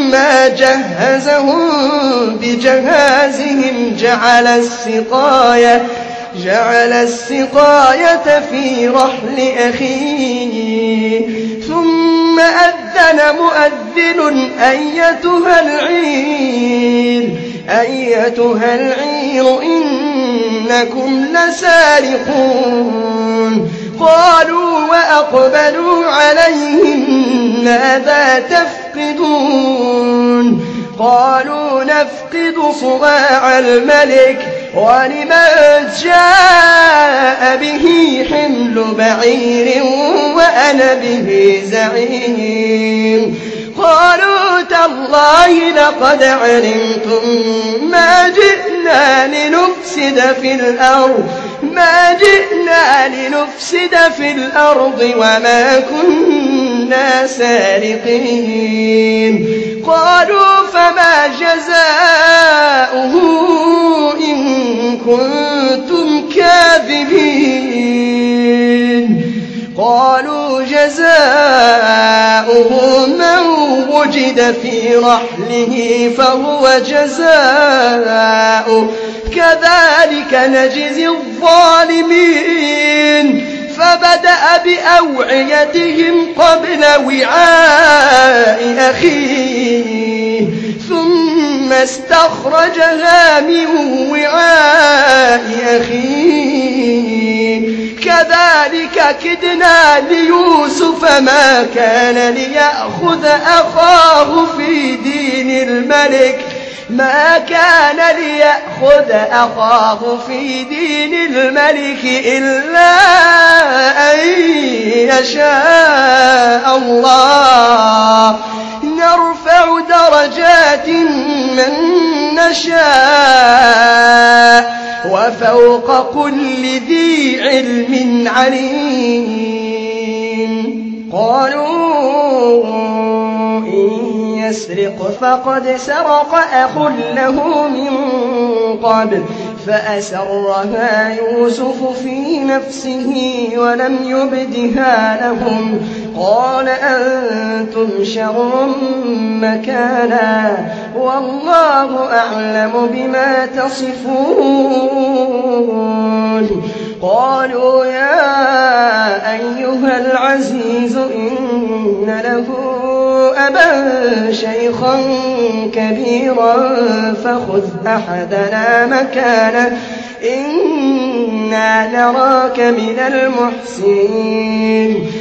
فلما جهزهم بجهازهم جعل السقاية في رحل أخيه ثم أذن مؤذن أيتها العير إنكم لسارقون قالوا وأقبلوا عليهم ماذا تفقدون قالوا نفقد صواع الملك ولمن جاء به حمل بعير وأنا به زعيم قالوا تالله لقد علمتم ما جئنا لنفسد في الأرض وما كنا سارقين قالوا فما جزاؤه إن كنتم كاذبين قالوا جزاؤه من وجد في رحله فهو جزاؤه كذلك نجزي الظالمين فبدأ بأوعيتهم قبل وعاء أخيه ثم استخرجها من وعاء أخيه كذلك كدنا ليوسف ما كان ليأخذ أخاه في دين الملك إلا أن يشاء الله نرفع درجات من نشاء وفوق كل ذي علم عليم قالوا إن يسرق فقد سرق أخ له من قبل فأسرها يوسف في نفسه ولم يبدها لهم قال أنتم شر مكانا والله أعلم بما تصفون قالوا يا أيها العزيز إن له أبا شيخا كبيرا فخذ أحدنا مكانه إنا نراك من المحسنين